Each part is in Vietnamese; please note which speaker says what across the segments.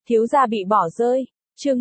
Speaker 1: Thiếu gia bị bỏ rơi. Chương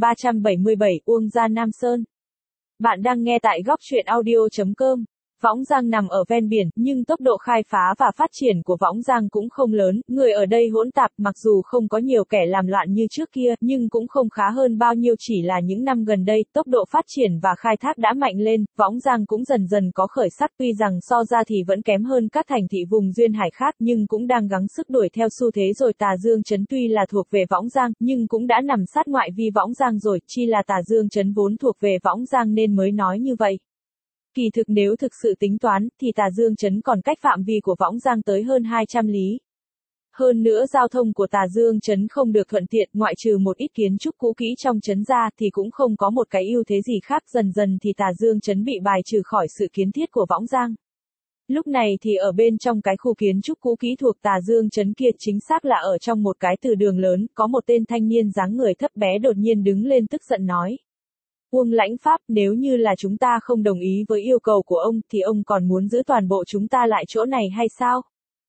Speaker 1: 1377, Uông gia Nam Sơn. Bạn đang nghe tại góc truyện audio.com. Võng Giang nằm ở ven biển, nhưng tốc độ khai phá và phát triển của Võng Giang cũng không lớn, người ở đây hỗn tạp, mặc dù không có nhiều kẻ làm loạn như trước kia, nhưng cũng không khá hơn bao nhiêu, chỉ là những năm gần đây, tốc độ phát triển và khai thác đã mạnh lên, Võng Giang cũng dần dần có khởi sắc, tuy rằng so ra thì vẫn kém hơn các thành thị vùng duyên hải khác, nhưng cũng đang gắng sức đuổi theo xu thế rồi. Tà Dương trấn tuy là thuộc về Võng Giang, nhưng cũng đã nằm sát ngoại vi Võng Giang rồi, chi là Tà Dương trấn vốn thuộc về Võng Giang nên mới nói như vậy. Kỳ thực nếu thực sự tính toán, thì Tà Dương trấn còn cách phạm vi của Võng Giang tới hơn 200 lý. Hơn nữa giao thông của Tà Dương trấn không được thuận tiện, ngoại trừ một ít kiến trúc cũ kỹ trong trấn ra thì cũng không có một cái ưu thế gì khác. Dần dần thì Tà Dương trấn bị bài trừ khỏi sự kiến thiết của Võng Giang. Lúc này thì ở bên trong cái khu kiến trúc cũ kỹ thuộc Tà Dương trấn kia, chính xác là ở trong một cái từ đường lớn, có một tên thanh niên dáng người thấp bé đột nhiên đứng lên tức giận nói. Uông Lãnh Pháp, nếu như là chúng ta không đồng ý với yêu cầu của ông, thì ông còn muốn giữ toàn bộ chúng ta lại chỗ này hay sao?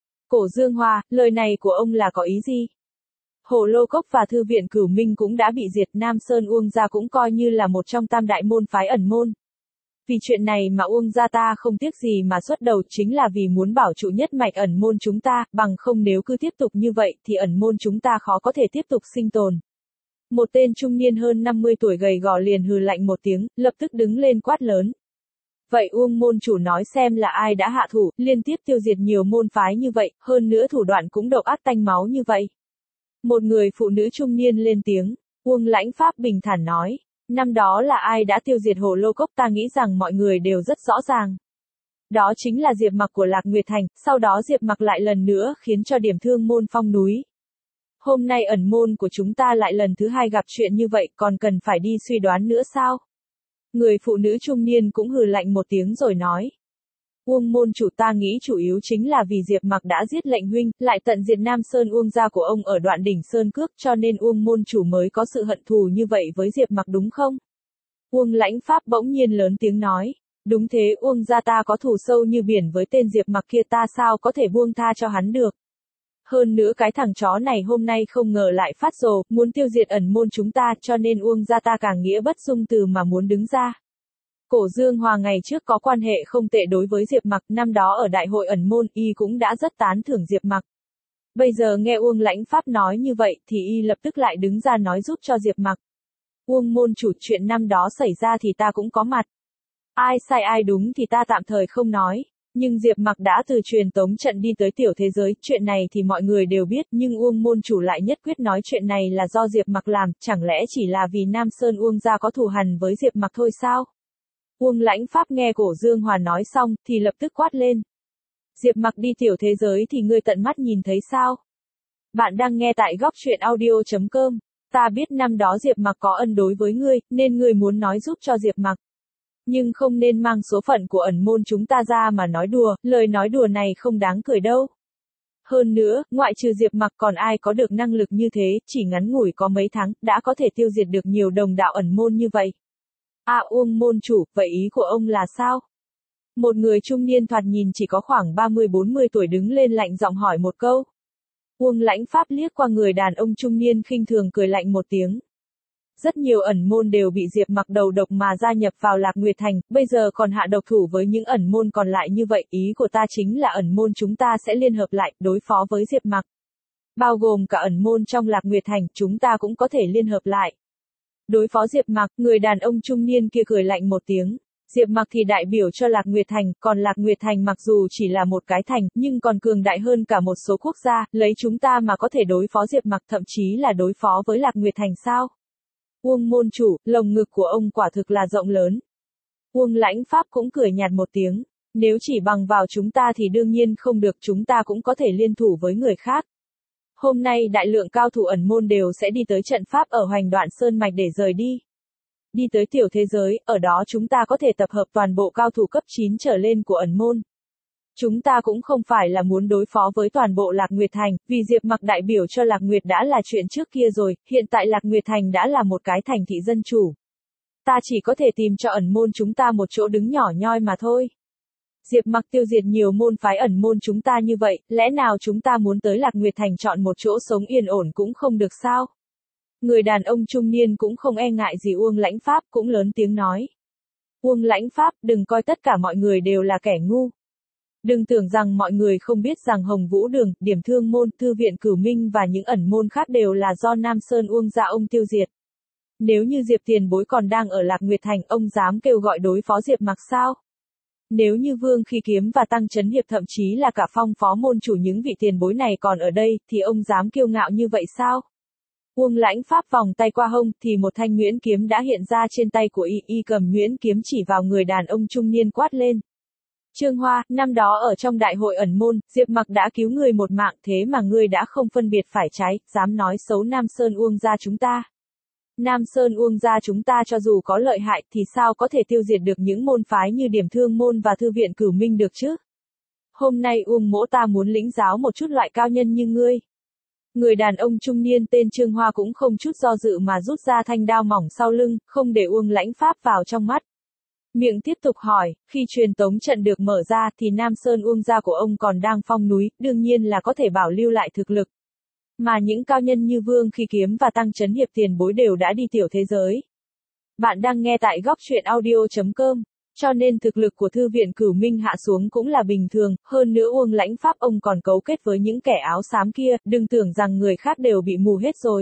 Speaker 1: Cổ Dương Hoa, lời này của ông là có ý gì? Hồ Lô Cốc và Thư viện Cửu Minh cũng đã bị diệt, Nam Sơn Uông gia cũng coi như là một trong tam đại môn phái ẩn môn. Vì chuyện này mà Uông gia ta không tiếc gì mà xuất đầu, chính là vì muốn bảo trụ nhất mạch ẩn môn chúng ta, bằng không nếu cứ tiếp tục như vậy thì ẩn môn chúng ta khó có thể tiếp tục sinh tồn. Một tên trung niên hơn 50 tuổi gầy gò liền hừ lạnh một tiếng, lập tức đứng lên quát lớn. Vậy Uông môn chủ nói xem là ai đã hạ thủ, liên tiếp tiêu diệt nhiều môn phái như vậy, hơn nữa thủ đoạn cũng độc ác tanh máu như vậy. Một người phụ nữ trung niên lên tiếng, Uông Lãnh Pháp bình thản nói, năm đó là ai đã tiêu diệt Hồ Lô Cốc, ta nghĩ rằng mọi người đều rất rõ ràng. Đó chính là Diệp Mặc của Lạc Nguyệt Thành, sau đó Diệp Mặc lại lần nữa khiến cho điểm thương môn phong núi. Hôm nay ẩn môn của chúng ta lại lần thứ hai gặp chuyện như vậy, còn cần phải đi suy đoán nữa sao? Người phụ nữ trung niên cũng hừ lạnh một tiếng rồi nói. Uông môn chủ, ta nghĩ chủ yếu chính là vì Diệp Mặc đã giết lệnh huynh, lại tận diệt Nam Sơn Uông gia của ông ở Đoạn Đỉnh Sơn Cước, cho nên Uông môn chủ mới có sự hận thù như vậy với Diệp Mặc đúng không? Uông Lãnh Pháp bỗng nhiên lớn tiếng nói. Đúng thế, Uông gia ta có thù sâu như biển với tên Diệp Mặc kia, ta sao có thể buông tha cho hắn được? Hơn nữa cái thằng chó này hôm nay không ngờ lại phát rồ, muốn tiêu diệt ẩn môn chúng ta, cho nên Uông gia ta càng nghĩa bất dung từ mà muốn đứng ra. Cổ Dương Hòa ngày trước có quan hệ không tệ đối với Diệp Mặc, năm đó ở đại hội ẩn môn, y cũng đã rất tán thưởng Diệp Mặc. Bây giờ nghe Uông Lãnh Pháp nói như vậy, thì y lập tức lại đứng ra nói giúp cho Diệp Mặc. Uông môn chủ, chuyện năm đó xảy ra thì ta cũng có mặt. Ai sai ai đúng thì ta tạm thời không nói. Nhưng Diệp Mặc đã từ truyền tống trận đi tới tiểu thế giới, chuyện này thì mọi người đều biết, nhưng Uông môn chủ lại nhất quyết nói chuyện này là do Diệp Mặc làm, chẳng lẽ chỉ là vì Nam Sơn Uông gia có thù hằn với Diệp Mặc thôi sao? Uông Lãnh Pháp nghe Cổ Dương Hòa nói xong, thì lập tức quát lên. Diệp Mặc đi tiểu thế giới thì ngươi tận mắt nhìn thấy sao? Bạn đang nghe tại góc truyện audio.com. Ta biết năm đó Diệp Mặc có ân đối với ngươi, nên ngươi muốn nói giúp cho Diệp Mặc. Nhưng không nên mang số phận của ẩn môn chúng ta ra mà nói đùa, lời nói đùa này không đáng cười đâu. Hơn nữa, ngoại trừ Diệp Mặc còn ai có được năng lực như thế, chỉ ngắn ngủi có mấy tháng, đã có thể tiêu diệt được nhiều đồng đạo ẩn môn như vậy. À Uông môn chủ, vậy ý của ông là sao? Một người trung niên thoạt nhìn chỉ có khoảng 30-40 tuổi đứng lên lạnh giọng hỏi một câu. Uông Lãnh Pháp liếc qua người đàn ông trung niên khinh thường cười lạnh một tiếng. Rất nhiều ẩn môn đều bị Diệp Mặc đầu độc mà gia nhập vào Lạc Nguyệt Thành, bây giờ còn hạ độc thủ với những ẩn môn còn lại như vậy, ý của ta chính là ẩn môn chúng ta sẽ liên hợp lại, đối phó với Diệp Mặc. Bao gồm cả ẩn môn trong Lạc Nguyệt Thành, chúng ta cũng có thể liên hợp lại. Đối phó Diệp Mặc, người đàn ông trung niên kia cười lạnh một tiếng. Diệp Mặc thì đại biểu cho Lạc Nguyệt Thành, còn Lạc Nguyệt Thành mặc dù chỉ là một cái thành, nhưng còn cường đại hơn cả một số quốc gia, lấy chúng ta mà có thể đối phó Diệp Mặc, thậm chí là đối phó với Lạc Nguyệt Thành sao? Uông môn chủ, lồng ngực của ông quả thực là rộng lớn. Uông Lãnh Pháp cũng cười nhạt một tiếng. Nếu chỉ bằng vào chúng ta thì đương nhiên không được, chúng ta cũng có thể liên thủ với người khác. Hôm nay đại lượng cao thủ ẩn môn đều sẽ đi tới trận pháp ở Hoành Đoạn Sơn Mạch để rời đi. Đi tới tiểu thế giới, ở đó chúng ta có thể tập hợp toàn bộ cao thủ cấp 9 trở lên của ẩn môn. Chúng ta cũng không phải là muốn đối phó với toàn bộ Lạc Nguyệt Thành, vì Diệp Mặc đại biểu cho Lạc Nguyệt đã là chuyện trước kia rồi, hiện tại Lạc Nguyệt Thành đã là một cái thành thị dân chủ. Ta chỉ có thể tìm cho ẩn môn chúng ta một chỗ đứng nhỏ nhoi mà thôi. Diệp Mặc tiêu diệt nhiều môn phái ẩn môn chúng ta như vậy, lẽ nào chúng ta muốn tới Lạc Nguyệt Thành chọn một chỗ sống yên ổn cũng không được sao? Người đàn ông trung niên cũng không e ngại gì Uông Lãnh Pháp, cũng lớn tiếng nói. Uông Lãnh Pháp, đừng coi tất cả mọi người đều là kẻ ngu. Đừng tưởng rằng mọi người không biết rằng Hồng Vũ Đường, Điểm Thương Môn, Thư viện Cửu Minh và những ẩn môn khác đều là do Nam Sơn Uông gia ông tiêu diệt. Nếu như Diệp Tiền Bối còn đang ở Lạc Nguyệt Thành, ông dám kêu gọi đối phó Diệp Mặc sao? Nếu như Vương Khi Kiếm và Tăng Chấn Hiệp thậm chí là cả Phong phó môn chủ những vị tiền bối này còn ở đây, thì ông dám kiêu ngạo như vậy sao? Uông Lãnh Pháp vòng tay qua hông, thì một thanh nhuyễn kiếm đã hiện ra trên tay của y cầm nhuyễn kiếm chỉ vào người đàn ông trung niên quát lên. Trương Hoa, năm đó ở trong đại hội ẩn môn, Diệp Mặc đã cứu người một mạng, thế mà ngươi đã không phân biệt phải trái, dám nói xấu Nam Sơn Uông gia chúng ta. Nam Sơn Uông gia chúng ta cho dù có lợi hại thì sao có thể tiêu diệt được những môn phái như Điểm Thương Môn và Thư viện Cửu Minh được chứ? Hôm nay Uông mỗ ta muốn lĩnh giáo một chút loại cao nhân như ngươi. Người đàn ông trung niên tên Trương Hoa cũng không chút do dự mà rút ra thanh đao mỏng sau lưng, không để Uông Lãnh Pháp vào trong mắt. Miệng tiếp tục hỏi, khi truyền tống trận được mở ra thì Nam Sơn Uông gia của ông còn đang phong núi, đương nhiên là có thể bảo lưu lại thực lực. Mà những cao nhân như Vương Khi Kiếm và Tăng Chấn Hiệp tiền bối đều đã đi tiểu thế giới. Bạn đang nghe tại góc truyện audio.com, cho nên thực lực của Thư viện Cửu Minh hạ xuống cũng là bình thường, hơn nữa Uông Lãnh Pháp ông còn cấu kết với những kẻ áo xám kia, đừng tưởng rằng người khác đều bị mù hết rồi.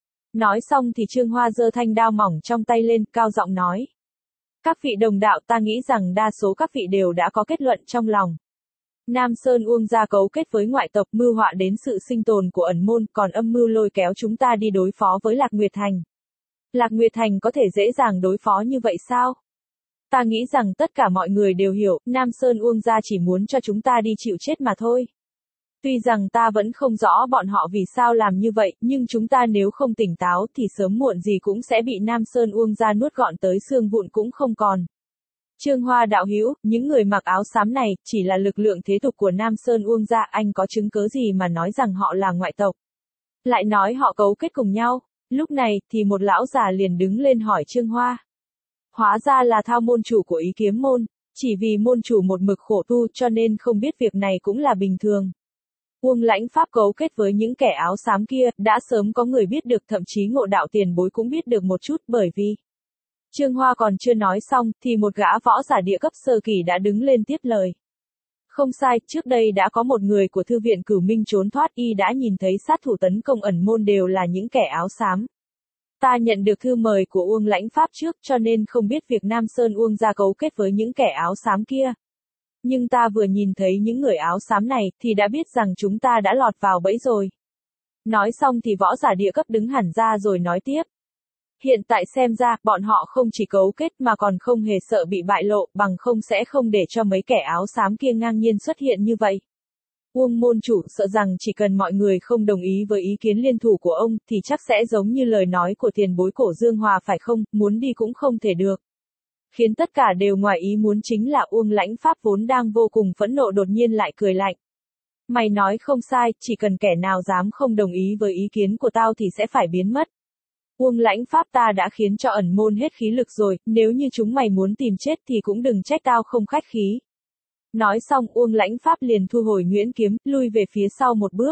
Speaker 1: Nói xong thì Trương Hoa giơ thanh đao mỏng trong tay lên, cao giọng nói. Các vị đồng đạo, ta nghĩ rằng đa số các vị đều đã có kết luận trong lòng. Nam Sơn Uông gia cấu kết với ngoại tộc mưu họa đến sự sinh tồn của ẩn môn, còn âm mưu lôi kéo chúng ta đi đối phó với Lạc Nguyệt Thành. Lạc Nguyệt Thành có thể dễ dàng đối phó như vậy sao? Ta nghĩ rằng tất cả mọi người đều hiểu, Nam Sơn Uông gia chỉ muốn cho chúng ta đi chịu chết mà thôi. Tuy rằng ta vẫn không rõ bọn họ vì sao làm như vậy, nhưng chúng ta nếu không tỉnh táo thì sớm muộn gì cũng sẽ bị Nam Sơn Uông gia nuốt gọn tới xương vụn cũng không còn. Trương Hoa đạo hữu, những người mặc áo xám này chỉ là lực lượng thế tục của Nam Sơn Uông gia, anh có chứng cớ gì mà nói rằng họ là ngoại tộc? Lại nói họ cấu kết cùng nhau. Lúc này thì một lão già liền đứng lên hỏi Trương Hoa. Hóa ra là Thao môn chủ của Ý Kiếm môn, chỉ vì môn chủ một mực khổ tu cho nên không biết việc này cũng là bình thường. Uông Lãnh Pháp cấu kết với những kẻ áo xám kia, đã sớm có người biết được, thậm chí Ngộ đạo tiền bối cũng biết được một chút, bởi vì Trương Hoa còn chưa nói xong, thì một gã võ giả địa cấp sơ kỳ đã đứng lên tiếp lời. Không sai, trước đây đã có một người của Thư viện Cửu Minh trốn thoát, y đã nhìn thấy sát thủ tấn công ẩn môn đều là những kẻ áo xám. Ta nhận được thư mời của Uông Lãnh Pháp trước cho nên không biết việc Nam Sơn Uông gia cấu kết với những kẻ áo xám kia. Nhưng ta vừa nhìn thấy những người áo xám này thì đã biết rằng chúng ta đã lọt vào bẫy rồi. Nói xong thì võ giả địa cấp đứng hẳn ra rồi nói tiếp. Hiện tại xem ra, bọn họ không chỉ cấu kết mà còn không hề sợ bị bại lộ, bằng không sẽ không để cho mấy kẻ áo xám kia ngang nhiên xuất hiện như vậy. Uông môn chủ sợ rằng chỉ cần mọi người không đồng ý với ý kiến liên thủ của ông, thì chắc sẽ giống như lời nói của tiền bối Cổ Dương Hòa phải không, muốn đi cũng không thể được. Khiến tất cả đều ngoài ý muốn chính là Uông Lãnh Pháp vốn đang vô cùng phẫn nộ đột nhiên lại cười lạnh. Mày nói không sai, chỉ cần kẻ nào dám không đồng ý với ý kiến của tao thì sẽ phải biến mất. Uông Lãnh Pháp, ta đã khiến cho ẩn môn hết khí lực rồi, nếu như chúng mày muốn tìm chết thì cũng đừng trách tao không khách khí. Nói xong Uông Lãnh Pháp liền thu hồi nhuyễn kiếm, lui về phía sau một bước.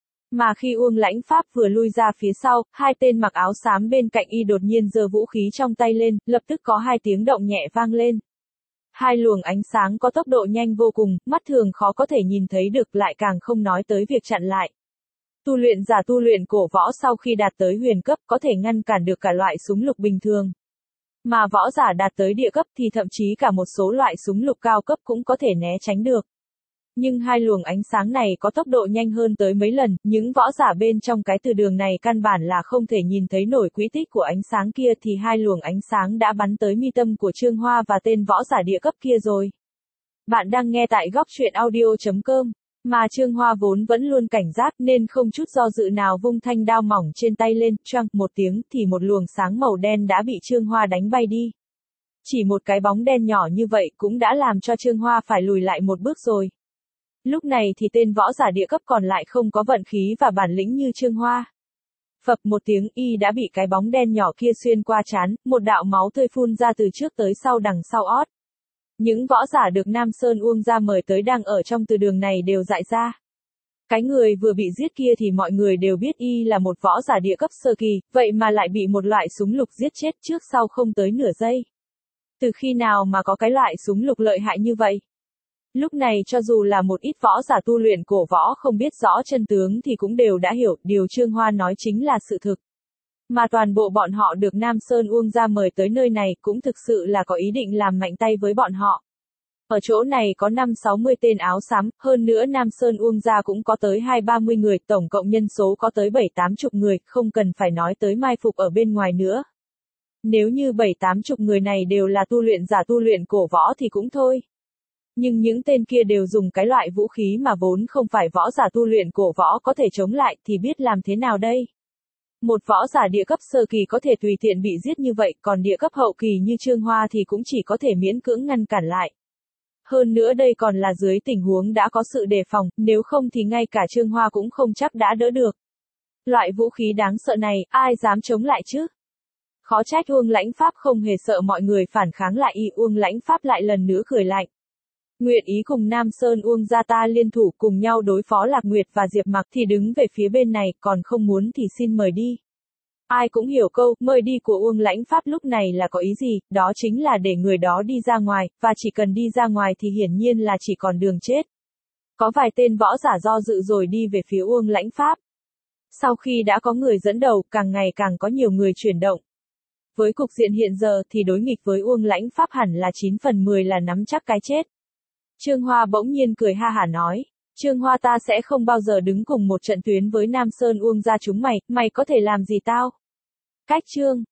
Speaker 1: Mà khi Uông Lãnh Pháp vừa lui ra phía sau, hai tên mặc áo xám bên cạnh y đột nhiên giơ vũ khí trong tay lên, lập tức có hai tiếng động nhẹ vang lên. Hai luồng ánh sáng có tốc độ nhanh vô cùng, mắt thường khó có thể nhìn thấy được, lại càng không nói tới việc chặn lại. Tu luyện giả tu luyện cổ võ sau khi đạt tới huyền cấp có thể ngăn cản được cả loại súng lục bình thường. Mà võ giả đạt tới địa cấp thì thậm chí cả một số loại súng lục cao cấp cũng có thể né tránh được. Nhưng hai luồng ánh sáng này có tốc độ nhanh hơn tới mấy lần, những võ giả bên trong cái từ đường này căn bản là không thể nhìn thấy nổi quỹ tích của ánh sáng kia, thì hai luồng ánh sáng đã bắn tới mi tâm của Trương Hoa và tên võ giả địa cấp kia rồi. Bạn đang nghe tại góc truyện audio.com. Mà Trương Hoa vốn vẫn luôn cảnh giác nên không chút do dự nào vung thanh đao mỏng trên tay lên, choang một tiếng thì một luồng sáng màu đen đã bị Trương Hoa đánh bay đi. Chỉ một cái bóng đen nhỏ như vậy cũng đã làm cho Trương Hoa phải lùi lại một bước rồi. Lúc này thì tên võ giả địa cấp còn lại không có vận khí và bản lĩnh như Trương Hoa. Phập một tiếng, y đã bị cái bóng đen nhỏ kia xuyên qua trán, một đạo máu tươi phun ra từ trước tới sau đằng sau ót. Những võ giả được Nam Sơn Uông gia mời tới đang ở trong từ đường này đều dại ra. Cái người vừa bị giết kia thì mọi người đều biết y là một võ giả địa cấp sơ kỳ, vậy mà lại bị một loại súng lục giết chết trước sau không tới nửa giây. Từ khi nào mà có cái loại súng lục lợi hại như vậy? Lúc này cho dù là một ít võ giả tu luyện cổ võ không biết rõ chân tướng thì cũng đều đã hiểu điều Trương Hoa nói chính là sự thực. Mà toàn bộ bọn họ được Nam Sơn Uông gia mời tới nơi này cũng thực sự là có ý định làm mạnh tay với bọn họ. Ở chỗ này có 5-60 tên áo xám, hơn nữa Nam Sơn Uông gia cũng có tới 20-30 người, tổng cộng nhân số có tới 7-80 người, không cần phải nói tới mai phục ở bên ngoài nữa. Nếu như 7-80 người này đều là tu luyện giả tu luyện cổ võ thì cũng thôi. Nhưng những tên kia đều dùng cái loại vũ khí mà vốn không phải võ giả tu luyện cổ võ có thể chống lại thì biết làm thế nào đây? Một võ giả địa cấp sơ kỳ có thể tùy tiện bị giết như vậy, còn địa cấp hậu kỳ như Trương Hoa thì cũng chỉ có thể miễn cưỡng ngăn cản lại. Hơn nữa đây còn là dưới tình huống đã có sự đề phòng, nếu không thì ngay cả Trương Hoa cũng không chắc đã đỡ được. Loại vũ khí đáng sợ này, ai dám chống lại chứ? Khó trách Uông Lãnh Pháp không hề sợ mọi người phản kháng lại y, Uông Lãnh Pháp lại lần nữa cười lạnh. Nguyện ý cùng Nam Sơn Uông gia ta liên thủ cùng nhau đối phó Lạc Nguyệt và Diệp Mặc thì đứng về phía bên này, còn không muốn thì xin mời đi. Ai cũng hiểu câu mời đi của Uông Lãnh Pháp lúc này là có ý gì, đó chính là để người đó đi ra ngoài, và chỉ cần đi ra ngoài thì hiển nhiên là chỉ còn đường chết. Có vài tên võ giả do dự rồi đi về phía Uông Lãnh Pháp. Sau khi đã có người dẫn đầu, càng ngày càng có nhiều người chuyển động. Với cục diện hiện giờ thì đối nghịch với Uông Lãnh Pháp hẳn là 9 phần 10 là nắm chắc cái chết. Trương Hoa bỗng nhiên cười ha hả nói, Trương Hoa ta sẽ không bao giờ đứng cùng một trận tuyến với Nam Sơn Uông gia chúng mày, mày có thể làm gì tao? Cách Trương